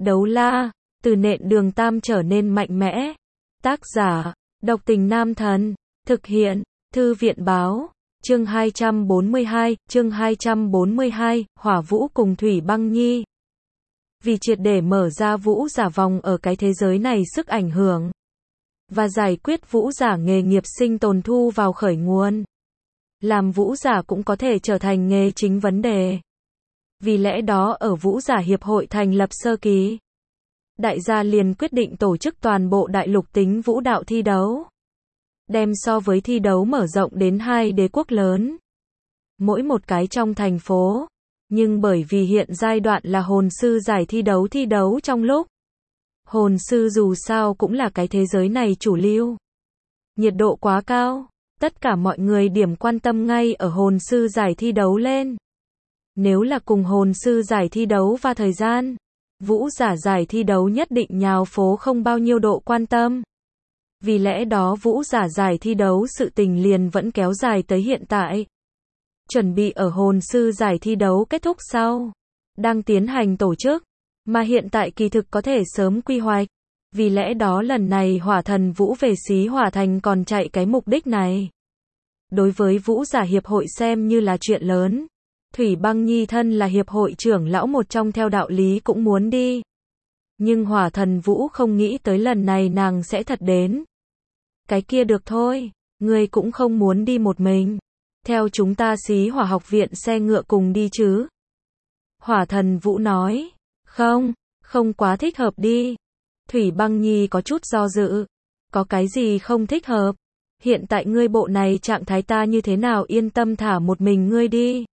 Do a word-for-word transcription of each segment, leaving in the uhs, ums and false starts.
Đấu la, từ nện đường tam trở nên mạnh mẽ. Tác giả, Độc Tình Nam Thần. Thực hiện, Thư viện báo. Chương hai trăm bốn mươi hai, chương hai trăm bốn mươi hai, Hỏa Vũ cùng Thủy Băng Nhi. Vì triệt để mở ra vũ giả vòng ở cái thế giới này sức ảnh hưởng, và giải quyết vũ giả nghề nghiệp sinh tồn thu vào khởi nguồn. Làm vũ giả cũng có thể trở thành nghề chính vấn đề. Vì lẽ đó ở Vũ giả Hiệp hội thành lập sơ kỳ, đại gia liền quyết định tổ chức toàn bộ đại lục tính vũ đạo thi đấu. Đem so với thi đấu mở rộng đến hai đế quốc lớn. Mỗi một cái trong thành phố. Nhưng bởi vì hiện giai đoạn là hồn sư giải thi đấu thi đấu trong lúc. Hồn sư dù sao cũng là cái thế giới này chủ lưu. Nhiệt độ quá cao. Tất cả mọi người điểm quan tâm ngay ở hồn sư giải thi đấu lên. Nếu là cùng hồn sư giải thi đấu và thời gian, vũ giả giải thi đấu nhất định nhào phố không bao nhiêu độ quan tâm. Vì lẽ đó vũ giả giải thi đấu sự tình liền vẫn kéo dài tới hiện tại. Chuẩn bị ở hồn sư giải thi đấu kết thúc sau. Đang tiến hành tổ chức. Mà hiện tại kỳ thực có thể sớm quy hoạch. Vì lẽ đó lần này hỏa thần vũ về xí hỏa thành còn chạy cái mục đích này. Đối với vũ giả hiệp hội xem như là chuyện lớn. Thủy Băng Nhi thân là hiệp hội trưởng lão một trong theo đạo lý cũng muốn đi. Nhưng hỏa thần vũ không nghĩ tới lần này nàng sẽ thật đến. Cái kia được thôi, ngươi cũng không muốn đi một mình. Theo chúng ta xí hỏa học viện xe ngựa cùng đi chứ. Hỏa thần vũ nói, không, không quá thích hợp đi. Thủy Băng Nhi có chút do dự. Có cái gì không thích hợp? Hiện tại ngươi bộ này trạng thái ta như thế nào yên tâm thả một mình ngươi đi.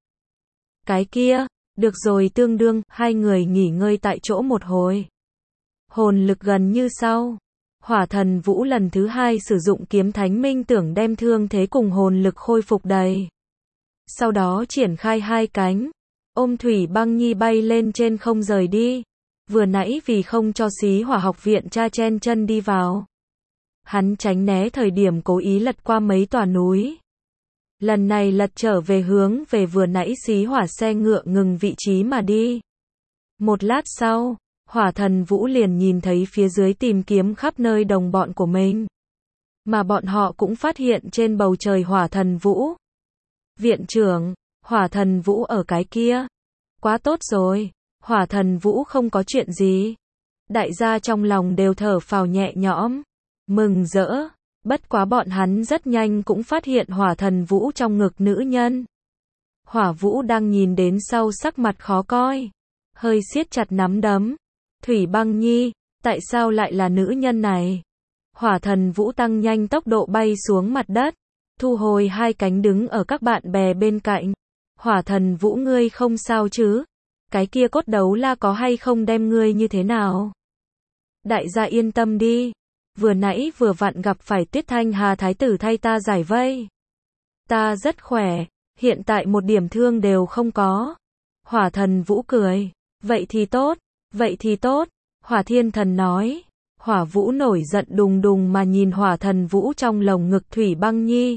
Cái kia, được rồi tương đương, hai người nghỉ ngơi tại chỗ một hồi. Hồn lực gần như sau. Hỏa thần vũ lần thứ hai sử dụng kiếm thánh minh tưởng đem thương thế cùng hồn lực khôi phục đầy. Sau đó triển khai hai cánh. Ôm Thủy Băng Nhi bay lên trên không rời đi. Vừa nãy vì không cho xí hỏa học viện cha chen chân đi vào. Hắn tránh né thời điểm cố ý lật qua mấy tòa núi. Lần này lật trở về hướng về vừa nãy xí hỏa xe ngựa ngừng vị trí mà đi. Một lát sau, hỏa thần vũ liền nhìn thấy phía dưới tìm kiếm khắp nơi đồng bọn của mình. Mà bọn họ cũng phát hiện trên bầu trời hỏa thần vũ. Viện trưởng, hỏa thần vũ ở cái kia. Quá tốt rồi, hỏa thần vũ không có chuyện gì. Đại gia trong lòng đều thở phào nhẹ nhõm. Mừng rỡ. Bất quá bọn hắn rất nhanh cũng phát hiện hỏa thần vũ trong ngực nữ nhân. Hỏa vũ đang nhìn đến sau sắc mặt khó coi. Hơi siết chặt nắm đấm. Thủy Băng Nhi, tại sao lại là nữ nhân này? Hỏa thần vũ tăng nhanh tốc độ bay xuống mặt đất. Thu hồi hai cánh đứng ở các bạn bè bên cạnh. Hỏa thần vũ ngươi không sao chứ? Cái kia cốt đấu la có hay không đem ngươi như thế nào? Đại gia yên tâm đi. Vừa nãy vừa vặn gặp phải Tuyết Thanh Hà thái tử thay ta giải vây. Ta rất khỏe, hiện tại một điểm thương đều không có. Hỏa thần vũ cười. Vậy thì tốt, vậy thì tốt. Hỏa thiên thần nói. Hỏa vũ nổi giận đùng đùng mà nhìn hỏa thần vũ trong lồng ngực Thủy Băng Nhi.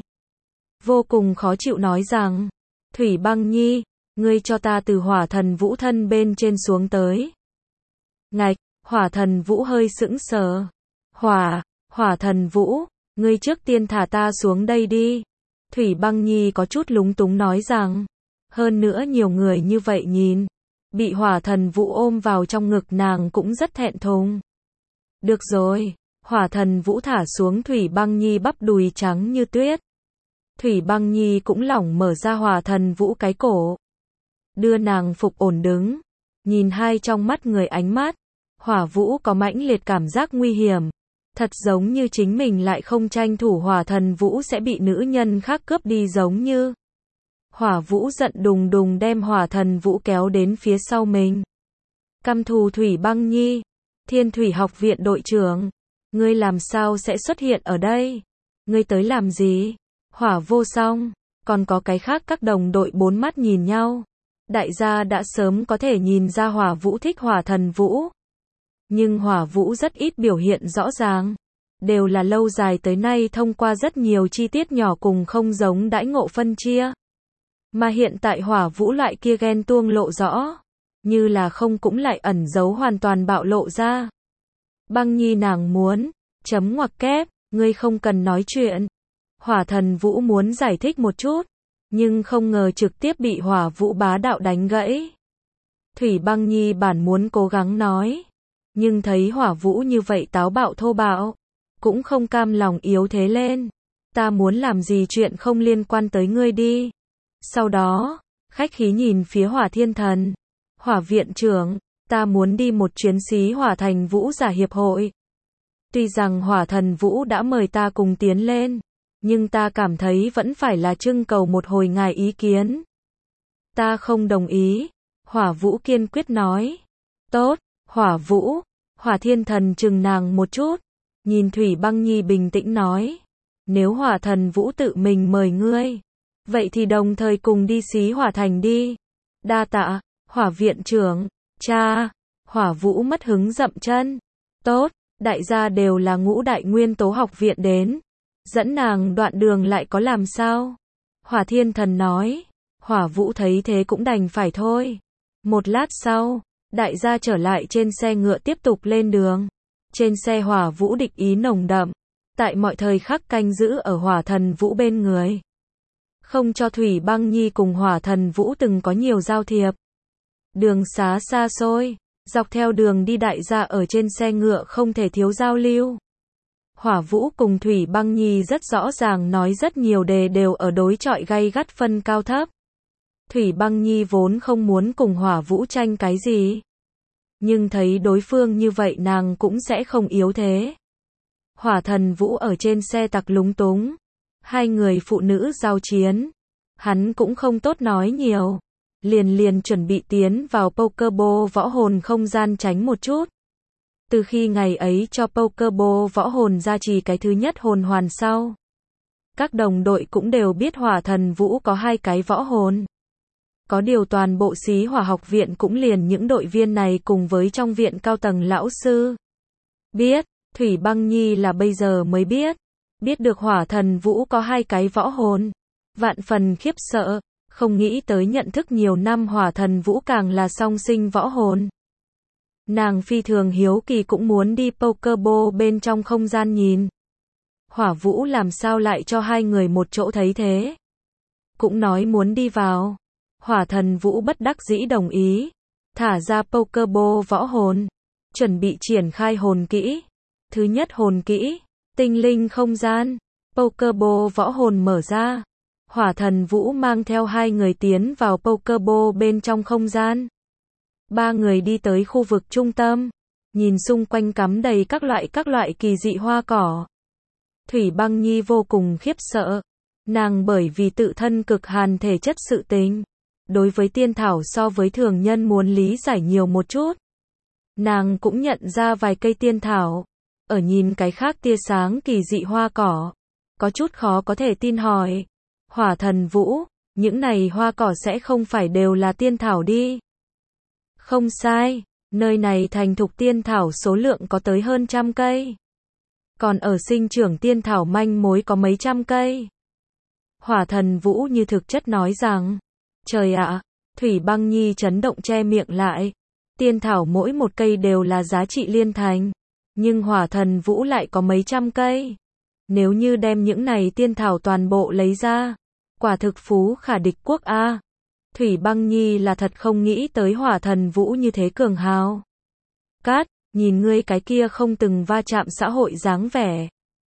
Vô cùng khó chịu nói rằng. Thủy Băng Nhi, ngươi cho ta từ hỏa thần vũ thân bên trên xuống tới. Ngạch, hỏa thần vũ hơi sững sờ. Hỏa, hỏa thần vũ, ngươi trước tiên thả ta xuống đây đi. Thủy Băng Nhi có chút lúng túng nói rằng. Hơn nữa nhiều người như vậy nhìn. Bị hỏa thần vũ ôm vào trong ngực nàng cũng rất thẹn thùng. Được rồi, hỏa thần vũ thả xuống Thủy Băng Nhi bắp đùi trắng như tuyết. Thủy Băng Nhi cũng lỏng mở ra hỏa thần vũ cái cổ. Đưa nàng phục ổn đứng. Nhìn hai trong mắt người ánh mắt. Hỏa vũ có mãnh liệt cảm giác nguy hiểm. Thật giống như chính mình lại không tranh thủ hỏa thần vũ sẽ bị nữ nhân khác cướp đi giống như. Hỏa vũ giận đùng đùng đem hỏa thần vũ kéo đến phía sau mình. Căm thù Thủy Băng Nhi. Thiên Thủy học viện đội trưởng. Ngươi làm sao sẽ xuất hiện ở đây? Ngươi tới làm gì? Hỏa vô song. Còn có cái khác các đồng đội bốn mắt nhìn nhau. Đại gia đã sớm có thể nhìn ra hỏa vũ thích hỏa thần vũ. Nhưng hỏa vũ rất ít biểu hiện rõ ràng. Đều là lâu dài tới nay thông qua rất nhiều chi tiết nhỏ cùng không giống đãi ngộ phân chia. Mà hiện tại hỏa vũ loại kia ghen tuông lộ rõ. như là không cũng lại ẩn giấu hoàn toàn bạo lộ ra. Băng Nhi nàng muốn, chấm ngoặc kép, ngươi không cần nói chuyện. Hỏa Thần Vũ muốn giải thích một chút, nhưng không ngờ trực tiếp bị Hỏa Vũ bá đạo đánh gãy. Thủy Băng Nhi bản muốn cố gắng nói, nhưng thấy Hỏa Vũ như vậy táo bạo thô bạo, cũng không cam lòng yếu thế lên. Ta muốn làm gì chuyện không liên quan tới ngươi đi. Sau đó, khách khí nhìn phía Hỏa Thiên Thần. Hỏa viện trưởng, ta muốn đi một chuyến xí Hỏa Thành Vũ giả hiệp hội. Tuy rằng Hỏa Thần Vũ đã mời ta cùng tiến lên, nhưng ta cảm thấy vẫn phải là trưng cầu một hồi ngài ý kiến. Ta không đồng ý. Hỏa Vũ kiên quyết nói. Tốt, Hỏa Vũ. Hỏa Thiên Thần chừng nàng một chút, nhìn Thủy Băng Nhi bình tĩnh nói. Nếu Hỏa Thần Vũ tự mình mời ngươi, vậy thì đồng thời cùng đi xí Hỏa Thành đi. Đa tạ, Hỏa viện trưởng. Cha. Hỏa Vũ mất hứng dậm chân. Tốt, đại gia đều là ngũ đại nguyên tố học viện đến. Dẫn nàng đoạn đường lại có làm sao? Hỏa Thiên Thần nói. Hỏa Vũ thấy thế cũng đành phải thôi. Một lát sau, đại gia trở lại trên xe ngựa tiếp tục lên đường. Trên xe Hỏa Vũ địch ý nồng đậm, tại mọi thời khắc canh giữ ở Hỏa Thần Vũ bên người. Không cho Thủy Băng Nhi cùng Hỏa Thần Vũ từng có nhiều giao thiệp. Đường xá xa xôi, dọc theo đường đi đại gia ở trên xe ngựa không thể thiếu giao lưu. Hỏa Vũ cùng Thủy Băng Nhi rất rõ ràng nói rất nhiều đề đều ở đối chọi gay gắt phân cao thấp. Thủy Băng Nhi vốn không muốn cùng Hỏa Vũ tranh cái gì, nhưng thấy đối phương như vậy nàng cũng sẽ không yếu thế. Hỏa Thần Vũ ở trên xe tặc lúng túng, hai người phụ nữ giao chiến, hắn cũng không tốt nói nhiều, liền liền chuẩn bị tiến vào Pokéball võ hồn không gian tránh một chút. Từ khi ngày ấy cho Pokéball võ hồn gia trì cái thứ nhất hồn hoàn sau, các đồng đội cũng đều biết Hỏa Thần Vũ có hai cái võ hồn. Có điều toàn bộ xí Hỏa học viện cũng liền những đội viên này cùng với trong viện cao tầng lão sư biết. Thủy Băng Nhi là bây giờ mới biết, biết được Hỏa Thần Vũ có hai cái võ hồn, vạn phần khiếp sợ, không nghĩ tới nhận thức nhiều năm Hỏa Thần Vũ càng là song sinh võ hồn. Nàng phi thường hiếu kỳ cũng muốn đi Pokéball bên trong không gian nhìn. Hỏa Vũ làm sao lại cho hai người một chỗ thấy thế? Cũng nói muốn đi vào. Hỏa Thần Vũ bất đắc dĩ đồng ý, thả ra Pokéball võ hồn, chuẩn bị triển khai hồn kỹ. Thứ nhất hồn kỹ, tinh linh không gian. Pokéball võ hồn mở ra. Hỏa Thần Vũ mang theo hai người tiến vào Pokéball bên trong không gian. Ba người đi tới khu vực trung tâm, nhìn xung quanh cắm đầy các loại các loại kỳ dị hoa cỏ. Thủy Băng Nhi vô cùng khiếp sợ. Nàng bởi vì tự thân cực hàn thể chất sự tình, đối với tiên thảo so với thường nhân muốn lý giải nhiều một chút. Nàng cũng nhận ra vài cây tiên thảo, ở nhìn cái khác tia sáng kỳ dị hoa cỏ, có chút khó có thể tin hỏi. Hỏa Thần Vũ, những này hoa cỏ sẽ không phải đều là tiên thảo đi. Không sai, nơi này thành thục tiên thảo số lượng có tới hơn trăm cây. Còn ở sinh trưởng tiên thảo manh mối có mấy trăm cây. Hỏa Thần Vũ như thực chất nói rằng, trời ạ, Thủy Băng Nhi chấn động che miệng lại. Tiên thảo mỗi một cây đều là giá trị liên thành, nhưng Hỏa Thần Vũ lại có mấy trăm cây. Nếu như đem những này tiên thảo toàn bộ lấy ra, quả thực phú khả địch quốc a. Thủy Băng Nhi là thật không nghĩ tới Hỏa Thần Vũ như thế cường hào. Cát, nhìn ngươi cái kia không từng va chạm xã hội dáng vẻ.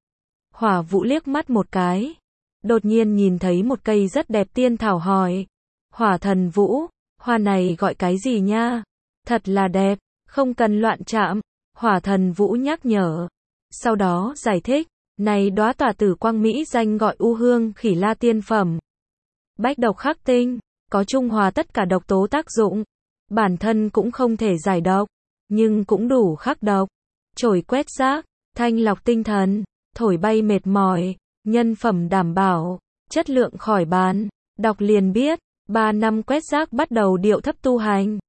Hỏa Vũ liếc mắt một cái, đột nhiên nhìn thấy một cây rất đẹp tiên thảo hỏi. Hỏa Thần Vũ, hoa này gọi cái gì nha? Thật là đẹp, không cần loạn chạm. Hỏa Thần Vũ nhắc nhở. Sau đó giải thích, này đóa tỏa tử quang mỹ danh gọi U Hương Khỉ La tiên phẩm. Bách độc khắc tinh, có trung hòa tất cả độc tố tác dụng. Bản thân cũng không thể giải độc, nhưng cũng đủ khắc độc. Trổi quét rác, thanh lọc tinh thần, thổi bay mệt mỏi, nhân phẩm đảm bảo, chất lượng khỏi bán. Đọc liền biết, ba năm quét rác bắt đầu điệu thấp tu hành.